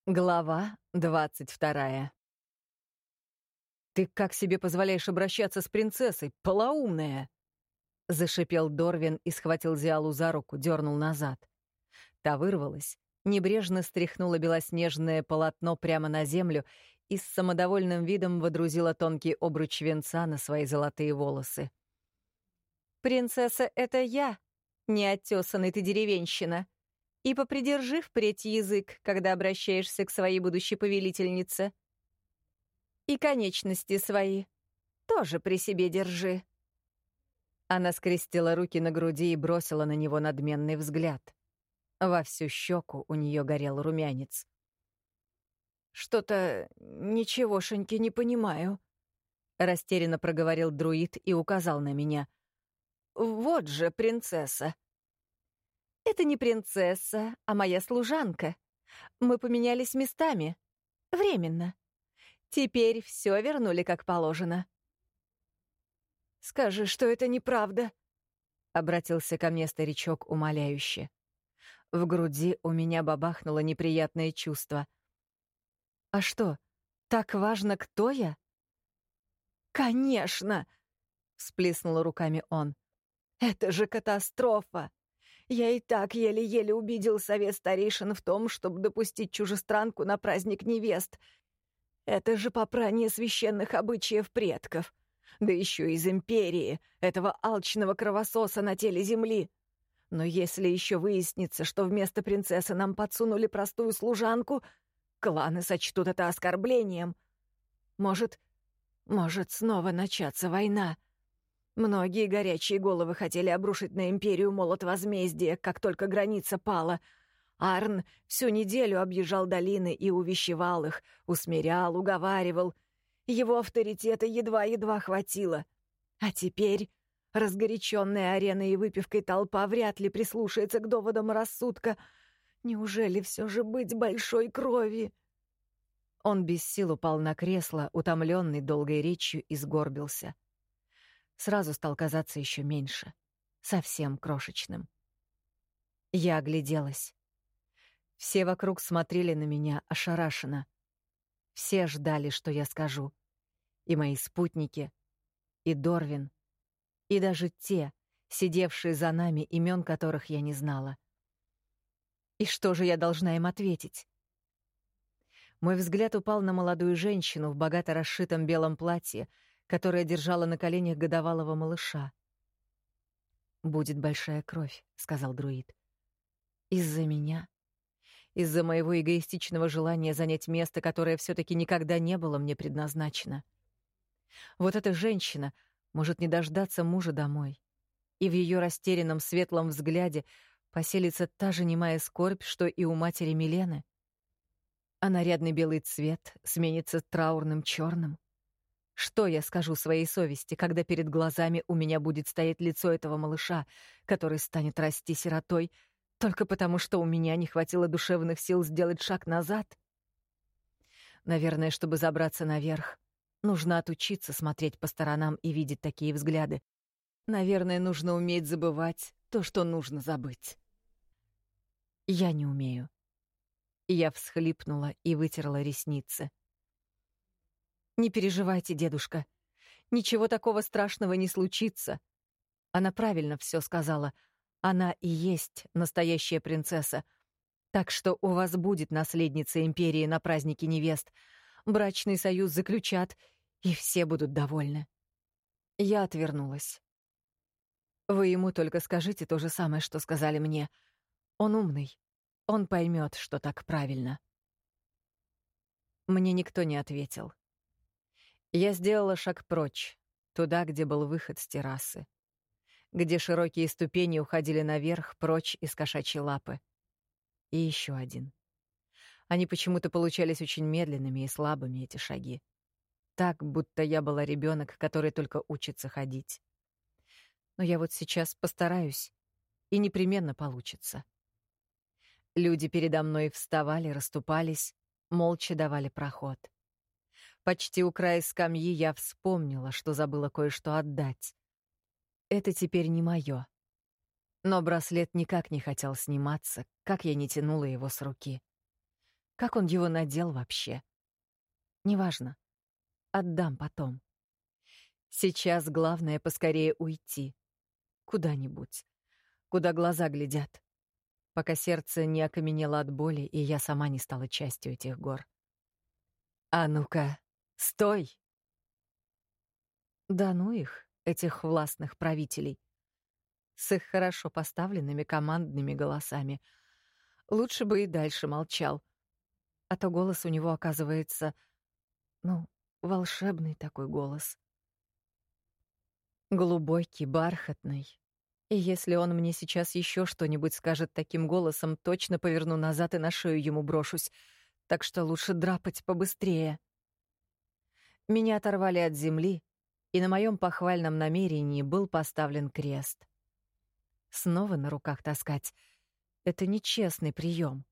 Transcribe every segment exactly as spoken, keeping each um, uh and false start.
Глава двадцать вторая. «Ты как себе позволяешь обращаться с принцессой, полоумная?» — зашипел Дорвин и схватил Зиалу за руку, дернул назад. Та вырвалась, небрежно стряхнула белоснежное полотно прямо на землю и с самодовольным видом водрузила тонкий обруч венца на свои золотые волосы. «Принцесса — это я, неоттесанный ты деревенщина. И попридержи впредь язык, когда обращаешься к своей будущей повелительнице. И конечности свои тоже при себе держи». Она скрестила руки на груди и бросила на него надменный взгляд. Во всю щеку у нее горел румянец. «Что-то ничегошеньки не понимаю», — растерянно проговорил друид и указал на меня. «Вот же принцесса». «Это не принцесса, а моя служанка. Мы поменялись местами. Временно. Теперь все вернули как положено». «Скажи, что это неправда», — обратился ко мне старичок умоляюще. В груди у меня бабахнуло неприятное чувство. «А что, так важно, кто я?» «Конечно!» — всплеснул руками он. «Это же катастрофа! Я и так еле-еле убедил совет старейшин в том, чтобы допустить чужестранку на праздник невест. Это же попрание священных обычаев предков. Да еще из империи, этого алчного кровососа на теле земли. Но если еще выяснится, что вместо принцессы нам подсунули простую служанку, кланы сочтут это оскорблением. Может, может снова начаться война. Многие горячие головы хотели обрушить на империю молот возмездия, как только граница пала. Арн всю неделю объезжал долины и увещевал их, усмирял, уговаривал. Его авторитета едва-едва хватило. А теперь разгоряченная ареной и выпивкой толпа вряд ли прислушается к доводам рассудка. Неужели все же быть большой крови? Он без сил упал на кресло, утомленный долгой речью, и сгорбился. Сразу стал казаться еще меньше, совсем крошечным. Я огляделась. Все вокруг смотрели на меня ошарашенно. Все ждали, что я скажу. И мои спутники, и Дорвин, и даже те, сидевшие за нами, имен которых я не знала. И что же я должна им ответить? Мой взгляд упал на молодую женщину в богато расшитом белом платье, которая держала на коленях годовалого малыша. «Будет большая кровь», — сказал друид. «Из-за меня? Из-за моего эгоистичного желания занять место, которое все-таки никогда не было мне предназначено. Вот эта женщина может не дождаться мужа домой, и в ее растерянном светлом взгляде поселится та же немая скорбь, что и у матери Милены. А нарядный белый цвет сменится траурным черным. Что я скажу своей совести, когда перед глазами у меня будет стоять лицо этого малыша, который станет расти сиротой, только потому что у меня не хватило душевных сил сделать шаг назад? Наверное, чтобы забраться наверх, нужно отучиться смотреть по сторонам и видеть такие взгляды. Наверное, нужно уметь забывать то, что нужно забыть. Я не умею. Я всхлипнула и вытерла ресницы. «Не переживайте, дедушка. Ничего такого страшного не случится. Она правильно все сказала. Она и есть настоящая принцесса. Так что у вас будет наследница империи на празднике невест. Брачный союз заключат, и все будут довольны». Я отвернулась. «Вы ему только скажите то же самое, что сказали мне. Он умный. Он поймет, что так правильно». Мне никто не ответил. Я сделала шаг прочь, туда, где был выход с террасы, где широкие ступени уходили наверх, прочь из кошачьей лапы. И еще один. Они почему-то получались очень медленными и слабыми, эти шаги. Так, будто я была ребенок, который только учится ходить. Но я вот сейчас постараюсь, и непременно получится. Люди передо мной вставали, расступались, молча давали проход. Почти у края скамьи я вспомнила, что забыла кое-что отдать. Это теперь не мое. Но браслет никак не хотел сниматься, как я не тянула его с руки. Как он его надел вообще? Неважно. Отдам потом. Сейчас главное поскорее уйти. Куда-нибудь. Куда глаза глядят. Пока сердце не окаменело от боли, и я сама не стала частью этих гор. «А ну-ка, стой!» Да ну их, этих властных правителей. С их хорошо поставленными командными голосами. Лучше бы и дальше молчал. А то голос у него оказывается, ну, волшебный такой голос. Глубокий, бархатный. И если он мне сейчас еще что-нибудь скажет таким голосом, точно поверну назад и на шею ему брошусь. Так что лучше драпать побыстрее. Меня оторвали от земли, и на моем похвальном намерении был поставлен крест. Снова на руках таскать — это нечестный прием.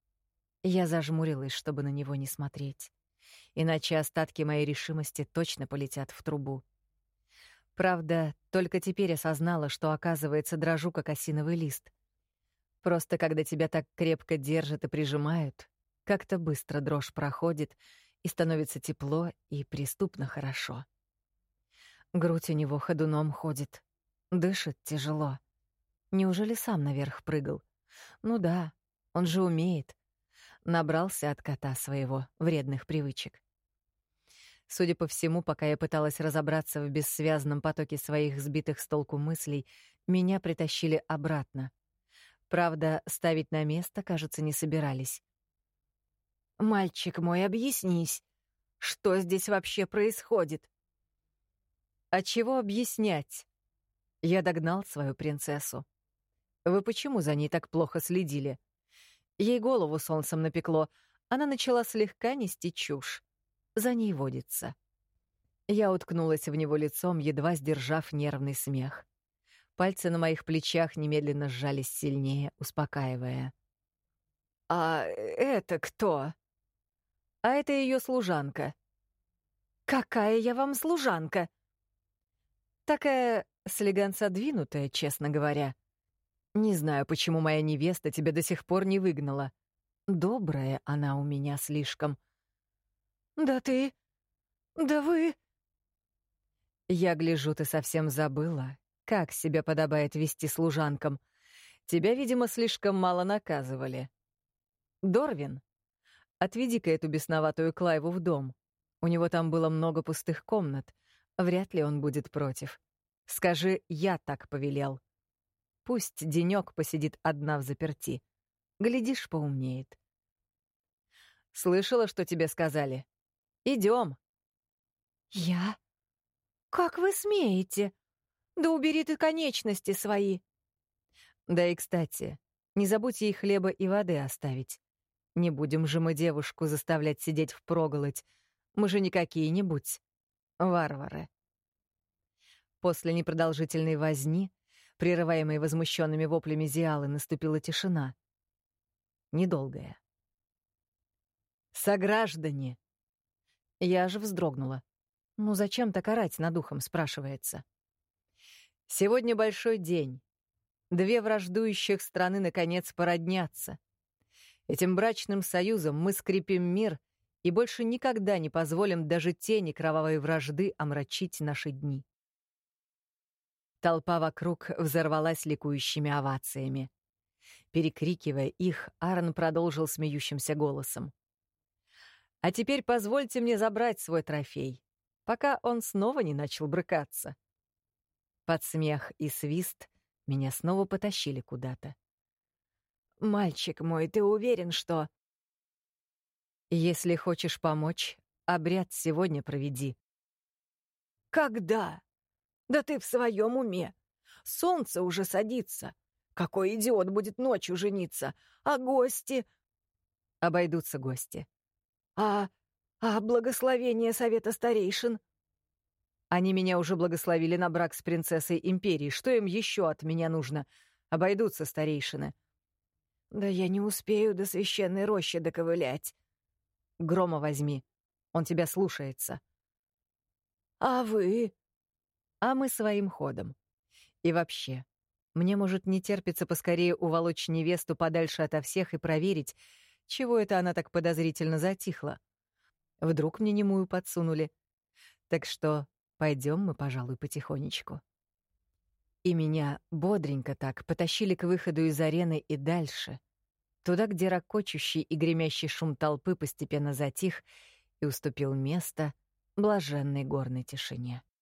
Я зажмурилась, чтобы на него не смотреть. Иначе остатки моей решимости точно полетят в трубу. Правда, только теперь осознала, что, оказывается, дрожу, как осиновый лист. Просто когда тебя так крепко держат и прижимают, как-то быстро дрожь проходит, и становится тепло и преступно хорошо. Грудь у него ходуном ходит, дышит тяжело. Неужели сам наверх прыгал? Ну да, он же умеет. Набрался от кота своего вредных привычек. Судя по всему, пока я пыталась разобраться в бессвязном потоке своих сбитых с толку мыслей, меня притащили обратно. Правда, ставить на место, кажется, не собирались. «Мальчик мой, объяснись, что здесь вообще происходит?» «А чего объяснять?» Я догнал свою принцессу. «Вы почему за ней так плохо следили?» Ей голову солнцем напекло, она начала слегка нести чушь. За ней водится. Я уткнулась в него лицом, едва сдержав нервный смех. Пальцы на моих плечах немедленно сжались сильнее, успокаивая. «А это кто?» «А это ее служанка». «Какая я вам служанка?» «Такая слегонца двинутая, честно говоря. Не знаю, почему моя невеста тебя до сих пор не выгнала. Добрая она у меня слишком». «Да ты... да вы...» «Я гляжу, ты совсем забыла, как себя подобает вести служанкам. Тебя, видимо, слишком мало наказывали. Дорвин, отведи-ка эту бесноватую Клайву в дом. У него там было много пустых комнат. Вряд ли он будет против. Скажи, я так повелел. Пусть денёк посидит одна взаперти. Глядишь, поумнеет». «Слышала, что тебе сказали? Идем». «Я? Как вы смеете? Да убери ты конечности свои!» Да и, кстати, не забудь ей хлеба и воды оставить. Не будем же мы девушку заставлять сидеть впроголодь. Мы же не какие-нибудь варвары. После непродолжительной возни, прерываемой возмущенными воплями Зиалы, наступила тишина. Недолгая. «Сограждане!» Я же вздрогнула. Ну зачем так орать над ухом, спрашивается. «Сегодня большой день. Две враждующих страны, наконец, породнятся. Этим брачным союзом мы скрепим мир и больше никогда не позволим даже тени кровавой вражды омрачить наши дни». Толпа вокруг взорвалась ликующими овациями. Перекрикивая их, Аарон продолжил смеющимся голосом. «А теперь позвольте мне забрать свой трофей, пока он снова не начал брыкаться». Под смех и свист меня снова потащили куда-то. «Мальчик мой, ты уверен, что...» «Если хочешь помочь, обряд сегодня проведи». «Когда? Да ты в своем уме. Солнце уже садится. Какой идиот будет ночью жениться? А гости...» «Обойдутся гости». «А... а благословение совета старейшин?» «Они меня уже благословили на брак с принцессой империи. Что им еще от меня нужно? Обойдутся старейшины». «Да я не успею до священной рощи доковылять». «Грома возьми. Он тебя слушается». «А вы?» «А мы своим ходом. И вообще, мне, может, не терпится поскорее уволочь невесту подальше ото всех и проверить, Чего это она так подозрительно затихла? Вдруг мне немую подсунули? Так что пойдем мы, пожалуй, потихонечку. И меня бодренько так потащили к выходу из арены и дальше, туда, где ракочущий и гремящий шум толпы постепенно затих и уступил место блаженной горной тишине.